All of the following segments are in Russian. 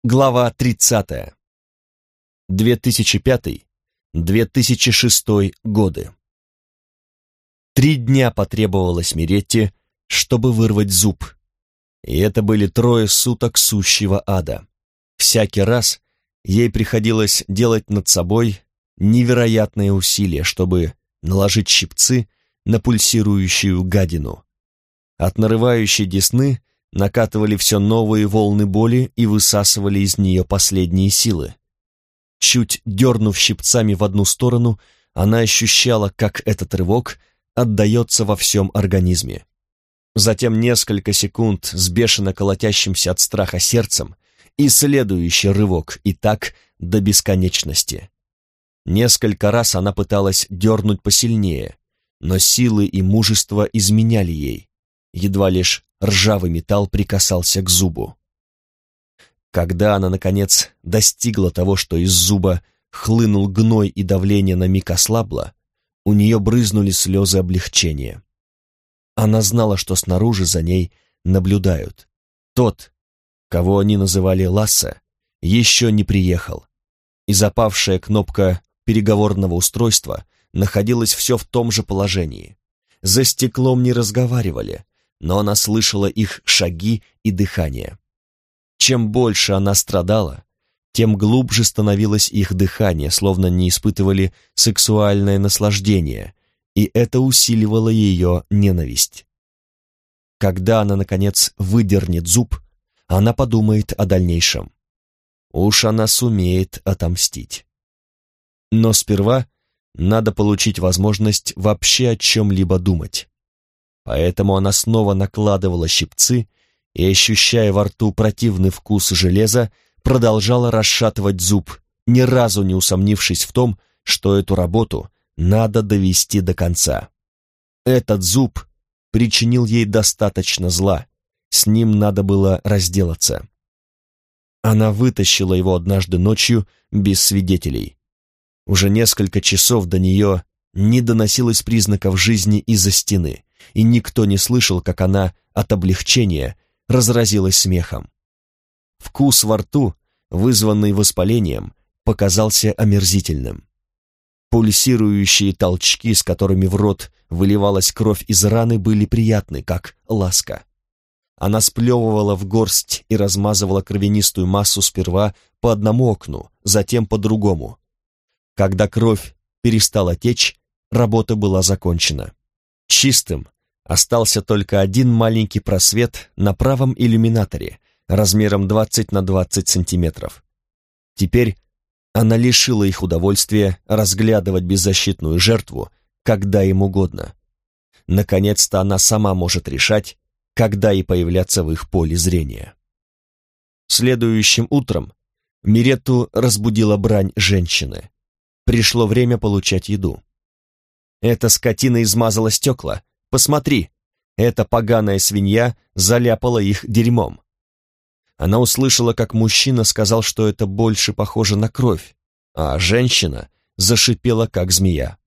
Глава 30. 2005-2006 годы. 3 дня потребовалось Миретте, чтобы вырвать зуб. И это были 3 суток сущего ада. Всякий раз ей приходилось делать над собой невероятные усилия, чтобы наложить щипцы на пульсирующую гадину. От нарывающей десны накатывали все новые волны боли и высасывали из нее последние силы. Чуть дернув щипцами в одну сторону, она ощущала, как этот рывок отдается во всем организме. Затем несколько секунд с бешено колотящимся от страха сердцем и следующий рывок, и так до бесконечности. Несколько раз она пыталась дернуть посильнее, но силы и мужество изменяли ей. Едва лишь ржавый металл прикасался к зубу. Когда она, наконец, достигла того, что из зуба хлынул гной и давление на миг ослабло, у нее брызнули слезы облегчения. Она знала, что снаружи за ней наблюдают. Тот, кого они называли Лассе, еще не приехал, и запавшая кнопка переговорного устройства находилась все в том же положении. За стеклом не разговаривали, но она слышала их шаги и дыхание. Чем больше она страдала, тем глубже становилось их дыхание, словно не испытывали сексуальное наслаждение, и это усиливало ее ненависть. Когда она, наконец, выдернет зуб, она подумает о дальнейшем. Уж она сумеет отомстить. Но сперва надо получить возможность вообще о чем-либо думать. Поэтому она снова накладывала щипцы и, ощущая во рту противный вкус железа, продолжала расшатывать зуб, ни разу не усомнившись в том, что эту работу надо довести до конца. Этот зуб причинил ей достаточно зла, с ним надо было разделаться. Она вытащила его однажды ночью без свидетелей. Уже несколько часов до нее не доносилось признаков жизни из-за стены, и никто не слышал, как она от облегчения разразилась смехом. Вкус во рту, вызванный воспалением, показался омерзительным. Пульсирующие толчки, с которыми в рот выливалась кровь из раны, были приятны, как ласка. Она сплевывала в горсть и размазывала кровянистую массу сперва по одному окну, затем по другому. Когда кровь перестала течь, работа была закончена. Чистым остался только один маленький просвет на правом иллюминаторе размером 20 на 20 сантиметров. Теперь она лишила их удовольствия разглядывать беззащитную жертву, когда им угодно. Наконец-то она сама может решать, когда и появляться в их поле зрения. Следующим утром Миретту разбудила брань женщины. Пришло время получать еду. «Эта скотина измазала стекла. Посмотри, эта поганая свинья заляпала их дерьмом». Она услышала, как мужчина сказал, что это больше похоже на кровь, а женщина зашипела, как змея.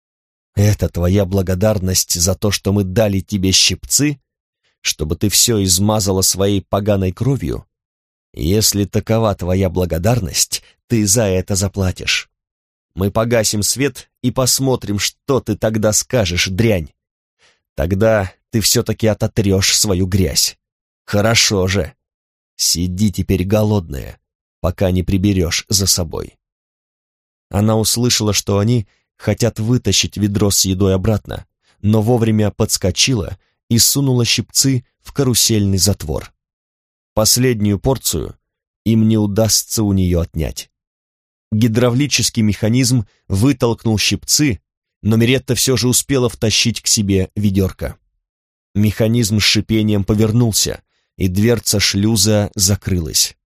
«Это твоя благодарность за то, что мы дали тебе щипцы, чтобы ты все измазала своей поганой кровью? Если такова твоя благодарность, ты за это заплатишь. Мы погасим свет и посмотрим, что ты тогда скажешь, дрянь. Тогда ты все-таки ототрешь свою грязь. Хорошо же. Сиди теперь голодная, пока не приберешь за собой». Она услышала, что они хотят вытащить ведро с едой обратно, но вовремя подскочила и сунула щипцы в карусельный затвор. Последнюю порцию им не удастся у нее отнять. Гидравлический механизм вытолкнул щипцы, но Миретта все же успела втащить к себе ведерко. Механизм с шипением повернулся, и дверца шлюза закрылась.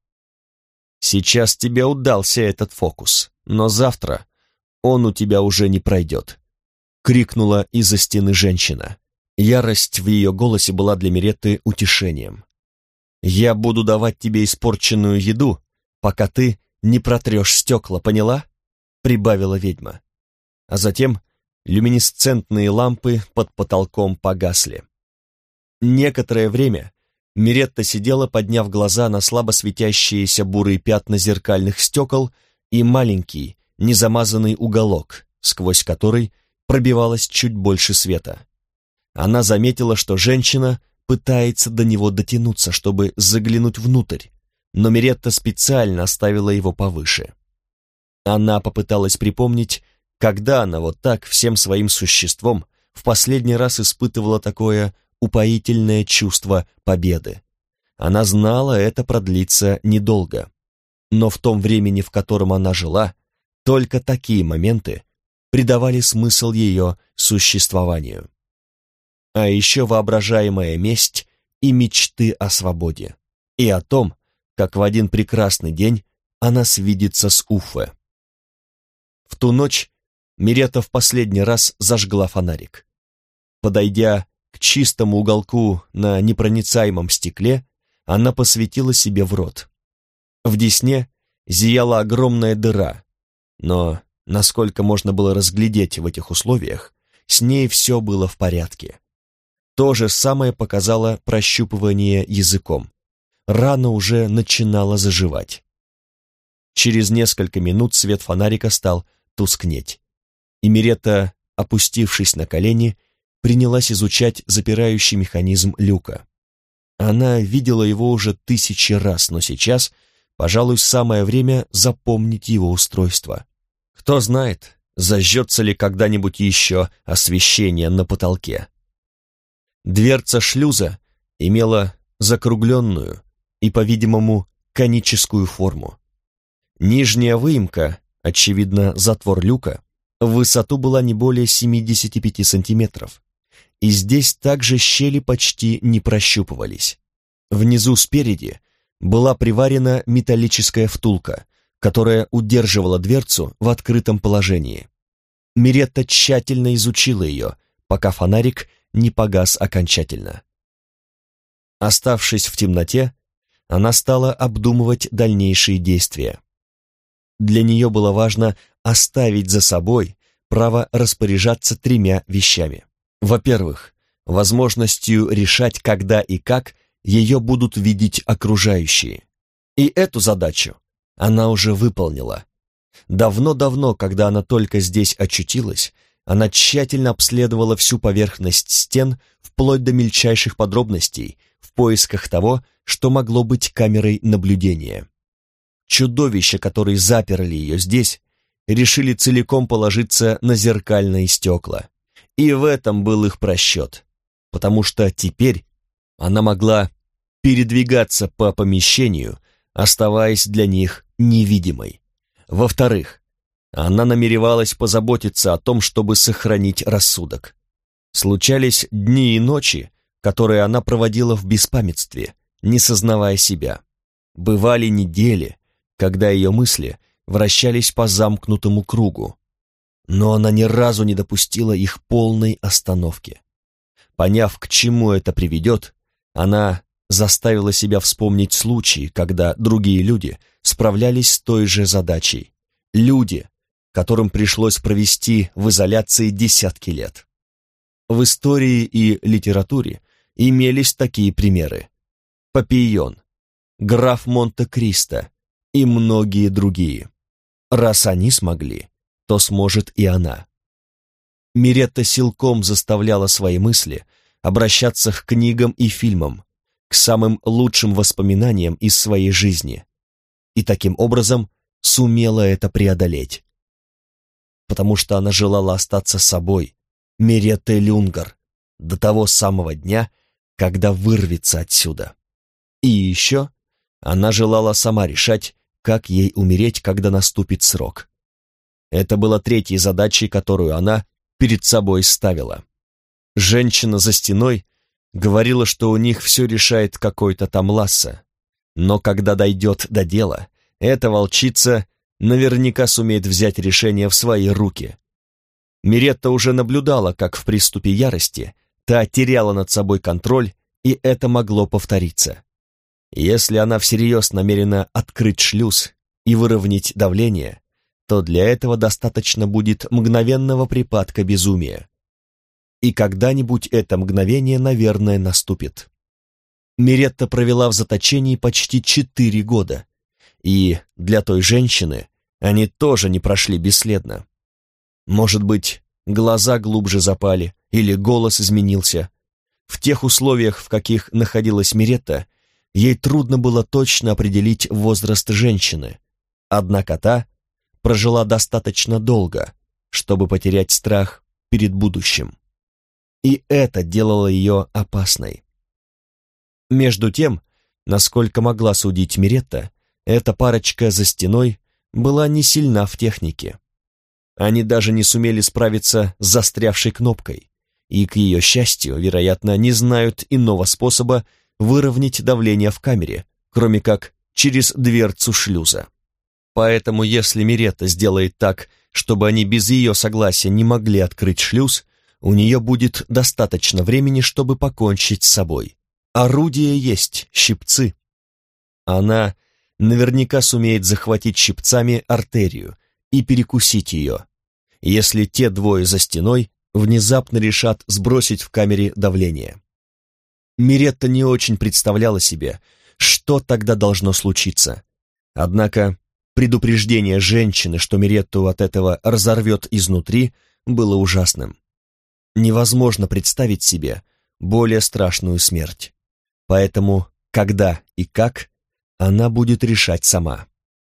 «Сейчас тебе удался этот фокус, но завтра он у тебя уже не пройдет», — крикнула из-за стены женщина. Ярость в ее голосе была для Миретты утешением. «Я буду давать тебе испорченную еду, пока ты не протрешь стекла, поняла?» — прибавила ведьма. А затем люминесцентные лампы под потолком погасли. Некоторое время Миретта сидела, подняв глаза на слабо светящиеся бурые пятна зеркальных стекол и маленький, незамазанный уголок, сквозь который пробивалось чуть больше света. Она заметила, что женщина пытается до него дотянуться, чтобы заглянуть внутрь, но Миретта специально оставила его повыше. Она попыталась припомнить, когда она вот так всем своим существом в последний раз испытывала такое упоительное чувство победы. Она знала, это продлится недолго. Но в том времени, в котором она жила, только такие моменты придавали смысл ее существованию. А еще воображаемая месть и мечты о свободе, и о том, как в один прекрасный день она свидится с Уффе. В ту ночь Миретта в последний раз зажгла фонарик. Подойдя к чистому уголку на непроницаемом стекле, она посветила себе в рот. В десне зияла огромная дыра, но, насколько можно было разглядеть в этих условиях, с ней все было в порядке. То же самое показало прощупывание языком. Рана уже начинала заживать. Через несколько минут свет фонарика стал тускнеть, и Миретта, опустившись на колени, принялась изучать запирающий механизм люка. Она видела его уже 1000 раз, но сейчас, пожалуй, самое время запомнить его устройство. Кто знает, зажжется ли когда-нибудь еще освещение на потолке. Дверца шлюза имела закругленную и, по-видимому, коническую форму. Нижняя выемка, очевидно, затвор люка, в высоту была не более 75 сантиметров, и здесь также щели почти не прощупывались. Внизу спереди была приварена металлическая втулка, которая удерживала дверцу в открытом положении. Миретта тщательно изучила ее, пока фонарик не погас окончательно. Оставшись в темноте, она стала обдумывать дальнейшие действия. Для нее было важно оставить за собой право распоряжаться 3 вещами. Во-первых, возможностью решать, когда и как ее будут видеть окружающие. И эту задачу она уже выполнила. Давно-давно, когда она только здесь очутилась, она тщательно обследовала всю поверхность стен вплоть до мельчайших подробностей в поисках того, что могло быть камерой наблюдения. Чудовища, которые заперли ее здесь, решили целиком положиться на зеркальные стекла. И в этом был их просчет, потому что теперь она могла передвигаться по помещению, оставаясь для них невидимой. Во-вторых, она намеревалась позаботиться о том, чтобы сохранить рассудок. Случались дни и ночи, которые она проводила в беспамятстве, не сознавая себя. Бывали недели, когда ее мысли вращались по замкнутому кругу, но она ни разу не допустила их полной остановки. Поняв, к чему это приведет, она заставила себя вспомнить случаи, когда другие люди справлялись с той же задачей. Люди, которым пришлось провести в изоляции десятки лет. В истории и литературе имелись такие примеры. Папийон, граф Монте-Кристо и многие другие. Раз они смогли, то сможет и она. Миретта силком заставляла свои мысли обращаться к книгам и фильмам, к самым лучшим воспоминаниям из своей жизни, и таким образом сумела это преодолеть. Потому что она желала остаться собой, Миреттой Люнгар, до того самого дня, когда вырвется отсюда. И еще она желала сама решать, как ей умереть, когда наступит срок. Это было 3-й задачей, которую она перед собой ставила. Женщина за стеной говорила, что у них все решает какой-то там Ласса, но когда дойдет до дела, эта волчица наверняка сумеет взять решение в свои руки. Миретта уже наблюдала, как в приступе ярости та теряла над собой контроль, и это могло повториться. Если она всерьез намерена открыть шлюз и выровнять давление, то для этого достаточно будет мгновенного припадка безумия. И когда-нибудь это мгновение, наверное, наступит. Миретта провела в заточении почти 4 года, и для той женщины они тоже не прошли бесследно. Может быть, глаза глубже запали или голос изменился. В тех условиях, в каких находилась Миретта, ей трудно было точно определить возраст женщины, однако та прожила достаточно долго, чтобы потерять страх перед будущим. И это делало ее опасной. Между тем, насколько могла судить Миретта, эта парочка за стеной была не сильна в технике. Они даже не сумели справиться с застрявшей кнопкой, и, к ее счастью, вероятно, не знают иного способа выровнять давление в камере, кроме как через дверцу шлюза. Поэтому, если Миретта сделает так, чтобы они без ее согласия не могли открыть шлюз, у нее будет достаточно времени, чтобы покончить с собой. Орудие есть, щипцы. Она наверняка сумеет захватить щипцами артерию и перекусить ее, если те двое за стеной внезапно решат сбросить в камере давление. Миретта не очень представляла себе, что тогда должно случиться. Однако предупреждение женщины, что Миретту от этого разорвет изнутри, было ужасным. Невозможно представить себе более страшную смерть. Поэтому когда и как она будет решать сама.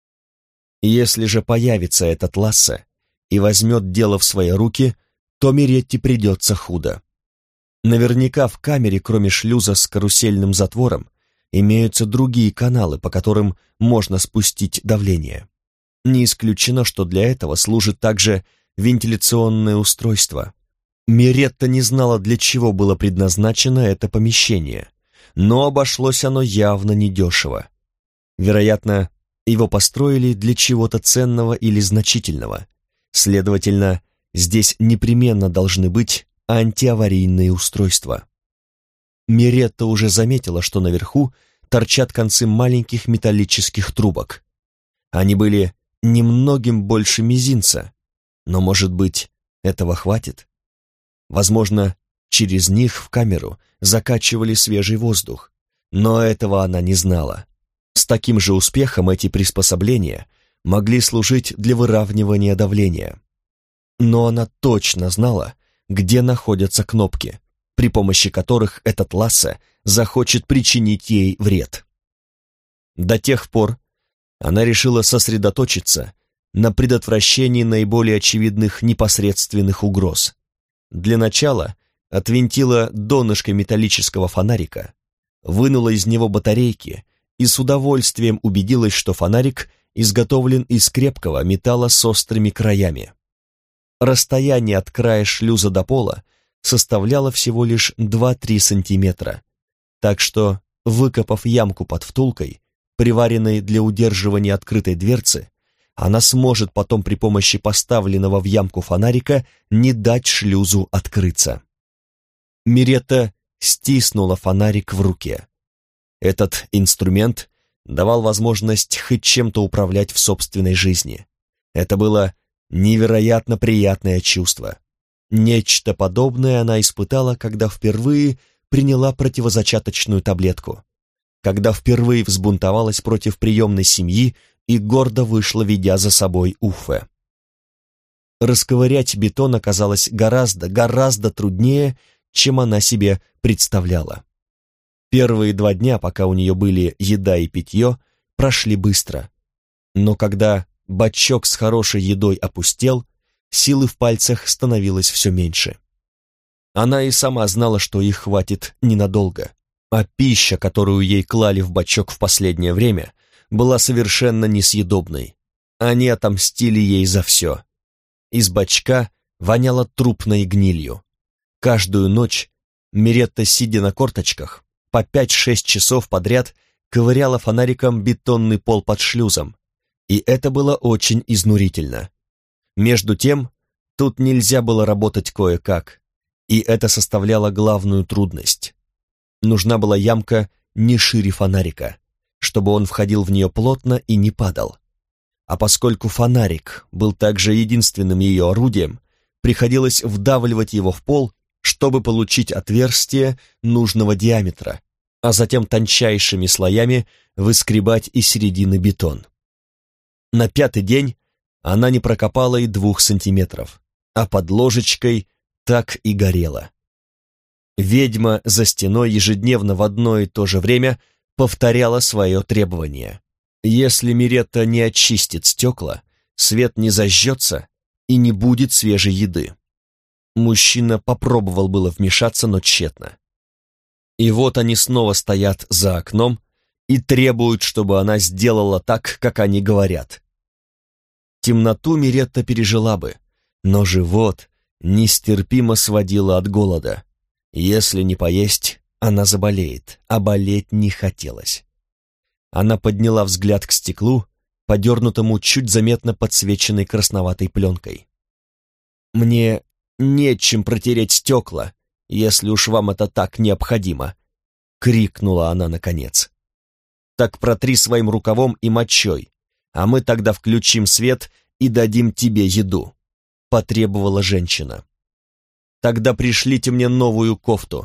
Если же появится этот Лассе и возьмет дело в свои руки, то Миретте придется худо. Наверняка в камере, кроме шлюза с карусельным затвором, имеются другие каналы, по которым можно спустить давление. Не исключено, что для этого служит также вентиляционное устройство. Миретта не знала, для чего было предназначено это помещение, но обошлось оно явно недешево. Вероятно, его построили для чего-то ценного или значительного. Следовательно, здесь непременно должны быть антиаварийные устройства. Миретта уже заметила, что наверху торчат концы маленьких металлических трубок. Они были немногим больше мизинца, но, может быть, этого хватит? Возможно, через них в камеру закачивали свежий воздух, но этого она не знала. С таким же успехом эти приспособления могли служить для выравнивания давления. Но она точно знала, где находятся кнопки, при помощи которых этот Лассе захочет причинить ей вред. До тех пор она решила сосредоточиться на предотвращении наиболее очевидных непосредственных угроз. Для начала отвинтила донышко металлического фонарика, вынула из него батарейки и с удовольствием убедилась, что фонарик изготовлен из крепкого металла с острыми краями. Расстояние от края шлюза до пола составляло всего лишь 2-3 сантиметра, так что, выкопав ямку под втулкой, приваренной для удерживания открытой дверцы, она сможет потом при помощи поставленного в ямку фонарика не дать шлюзу открыться. Миретта стиснула фонарик в руке. Этот инструмент давал возможность хоть чем-то управлять в собственной жизни. Это было невероятно приятное чувство. Нечто подобное она испытала, когда впервые приняла противозачаточную таблетку, когда впервые взбунтовалась против приемной семьи и гордо вышла, ведя за собой Уффе. Расковырять бетон оказалось гораздо труднее, чем она себе представляла. Первые 2 дня, пока у нее были еда и питье, прошли быстро. Но когда бачок с хорошей едой опустел, силы в пальцах становилось все меньше. Она и сама знала, что их хватит ненадолго, а пища, которую ей клали в бачок в последнее время, была совершенно несъедобной. Они отомстили ей за все. Из бачка воняло трупной гнилью. Каждую ночь Миретта, сидя на корточках, по 5-6 часов подряд ковыряла фонариком бетонный пол под шлюзом, и это было очень изнурительно. Между тем, тут нельзя было работать кое-как, и это составляло главную трудность. Нужна была ямка не шире фонарика, чтобы он входил в нее плотно и не падал. А поскольку фонарик был также единственным ее орудием, приходилось вдавливать его в пол, чтобы получить отверстие нужного диаметра, а затем тончайшими слоями выскребать из середины бетон. На 5-й день она не прокопала и 2 сантиметров, а под ложечкой так и горела. Ведьма за стеной ежедневно в одно и то же время повторяла свое требование. Если Миретта не очистит стекла, свет не зажжется и не будет свежей еды. Мужчина попробовал было вмешаться, но тщетно. И вот они снова стоят за окном и требуют, чтобы она сделала так, как они говорят. Темноту Миретта пережила бы, но живот нестерпимо сводило от голода. Если не поесть, она заболеет, а болеть не хотелось. Она подняла взгляд к стеклу, подернутому чуть заметно подсвеченной красноватой пленкой. «Мне нечем протереть стекла, если уж вам это так необходимо», — крикнула она наконец. «Так протри своим рукавом и мочой, а мы тогда включим свет и дадим тебе еду», — потребовала женщина. «Тогда пришлите мне новую кофту».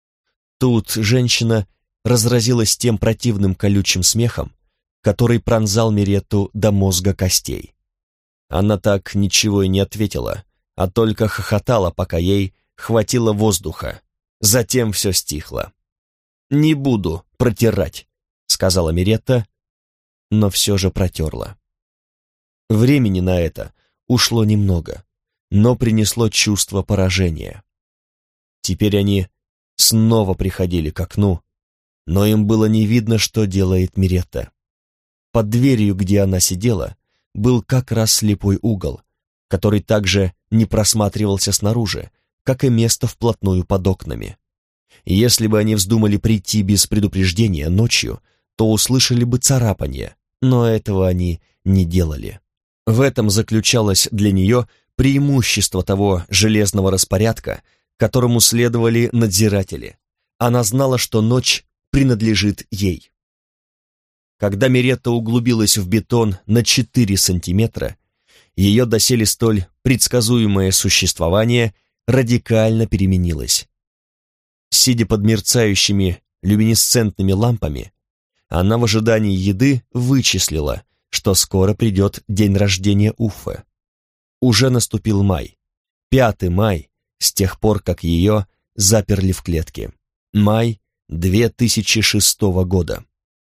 Тут женщина разразилась тем противным колючим смехом, который пронзал Миретту до мозга костей. Она так ничего и не ответила, а только хохотала, пока ей хватило воздуха. Затем все стихло. «Не буду протирать», — сказала Миретта, но все же протерла. Времени на это ушло немного, но принесло чувство поражения. Теперь они снова приходили к окну, но им было не видно, что делает Миретта. Под дверью, где она сидела, был как раз слепой угол, который также не просматривался снаружи, как и место вплотную под окнами. Если бы они вздумали прийти без предупреждения ночью, то услышали бы царапанье, но этого они не делали. В этом заключалось для нее преимущество того железного распорядка, которому следовали надзиратели. Она знала, что ночь принадлежит ей. Когда Миретта углубилась в бетон на 4 сантиметра, ее доселе столь предсказуемое существование радикально переменилось. Сидя под мерцающими люминесцентными лампами, она в ожидании еды вычислила, что скоро придет день рождения Уффе. Уже наступил май, 5 май, с тех пор, как ее заперли в клетке. Май 2006 года.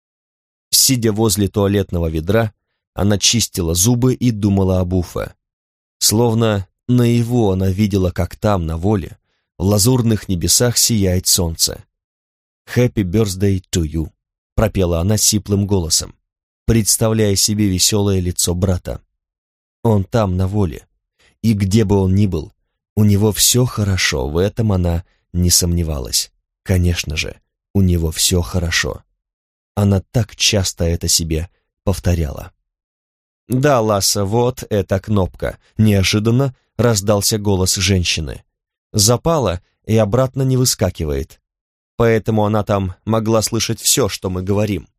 Сидя возле туалетного ведра, она чистила зубы и думала об Уффе. Словно наяву она видела, как там, на воле, в лазурных небесах сияет солнце. «Happy birthday to you», — пропела она сиплым голосом, представляя себе веселое лицо брата. Он там, на воле, и где бы он ни был, у него все хорошо, в этом она не сомневалась. Конечно же, у него все хорошо. Она так часто это себе повторяла. «Да, Ласса, вот эта кнопка», — неожиданно раздался голос женщины. «Запала и обратно не выскакивает, поэтому она там могла слышать все, что мы говорим».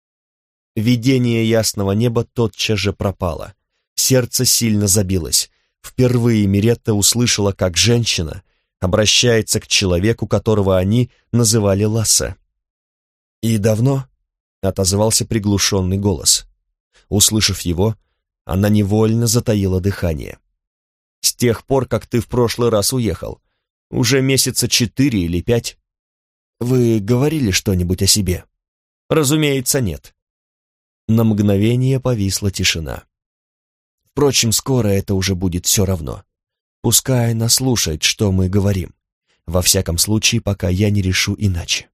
Видение ясного неба тотчас же пропало. Сердце сильно забилось. Впервые Миретта услышала, как женщина обращается к человеку, которого они называли Лассе. «И давно?» — отозвался приглушенный голос. Услышав его, она невольно затаила дыхание. «С тех пор, как ты в прошлый раз уехал. Уже месяца 4 или 5. Вы говорили что-нибудь о себе?» «Разумеется, нет». На мгновение повисла тишина. «Впрочем, скоро это уже будет все равно. Пускай она слушает, что мы говорим. Во всяком случае, пока я не решу иначе».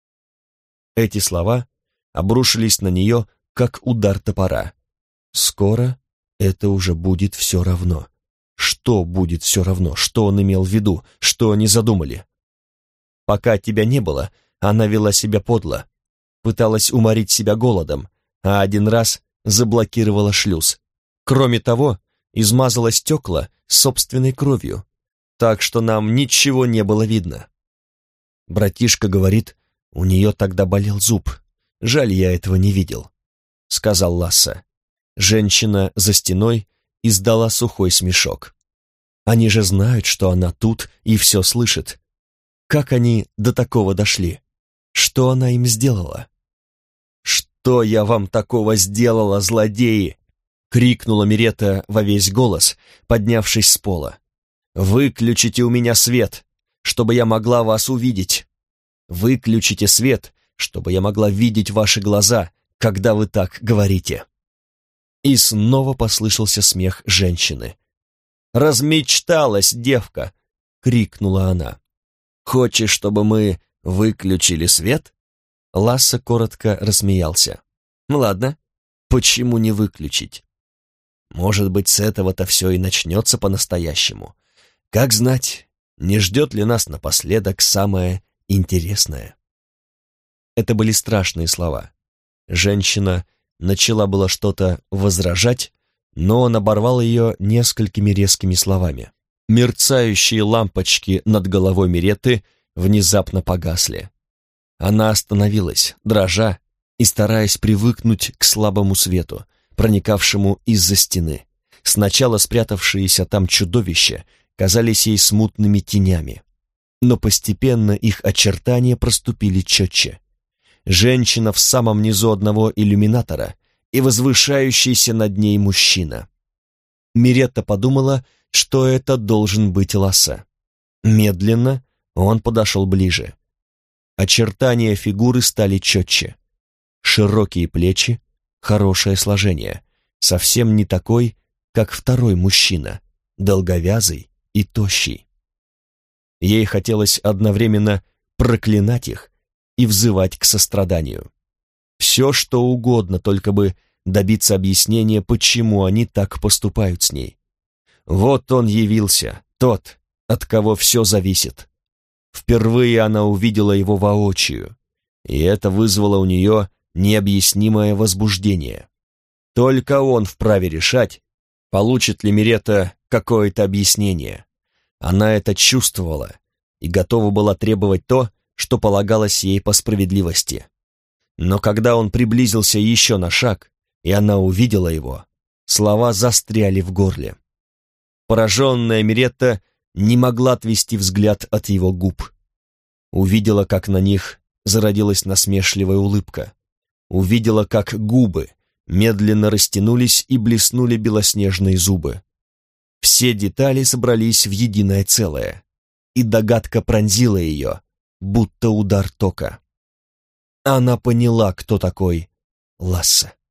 Эти слова обрушились на нее, как удар топора. Скоро это уже будет все равно. Что будет все равно? Что он имел в виду? Что они задумали? Пока тебя не было, она вела себя подло, пыталась уморить себя голодом, а один раз заблокировала шлюз. Кроме того, измазала стекла собственной кровью, так что нам ничего не было видно. Братишка говорит, у нее тогда болел зуб. Жаль, я этого не видел, — сказал Ласса. Женщина за стеной издала сухой смешок. Они же знают, что она тут и все слышит. Как они до такого дошли? Что она им сделала? «Что я вам такого сделала, злодеи?» — крикнула Миретта во весь голос, поднявшись с пола. «Выключите у меня свет, чтобы я могла вас увидеть. Выключите свет, чтобы я могла видеть ваши глаза, когда вы так говорите». И снова послышался смех женщины. «Размечталась девка!» — крикнула она. «Хочешь, чтобы мы выключили свет?» Ласса коротко рассмеялся. «Ладно, почему не выключить? Может быть, с этого-то все и начнется по-настоящему. Как знать, не ждет ли нас напоследок самое интересное?» Это были страшные слова. Женщина начала было что-то возражать, но он оборвал ее несколькими резкими словами. Мерцающие лампочки над головой Миретты внезапно погасли. Она остановилась, дрожа и стараясь привыкнуть к слабому свету, проникавшему из-за стены. Сначала спрятавшиеся там чудовища казались ей смутными тенями, но постепенно их очертания проступили четче. Женщина в самом низу одного иллюминатора и возвышающийся над ней мужчина. Миретта подумала, что это должен быть Ласса. Медленно он подошел ближе. Очертания фигуры стали четче. Широкие плечи, хорошее сложение, совсем не такой, как второй мужчина, долговязый и тощий. Ей хотелось одновременно проклинать их и взывать к состраданию. Все, что угодно, только бы добиться объяснения, почему они так поступают с ней. Вот он явился, тот, от кого все зависит. Впервые она увидела его воочию, и это вызвало у нее необъяснимое возбуждение. Только он вправе решать, получит ли Миретта какое-то объяснение. Она это чувствовала и готова была требовать то, что полагалось ей по справедливости. Но когда он приблизился еще на шаг, и она увидела его, слова застряли в горле. Пораженная Миретта не могла отвести взгляд от его губ. Увидела, как на них зародилась насмешливая улыбка. Увидела, как губы медленно растянулись и блеснули белоснежные зубы. Все детали собрались в единое целое, и догадка пронзила ее, будто удар тока. Она поняла, кто такой Ласса.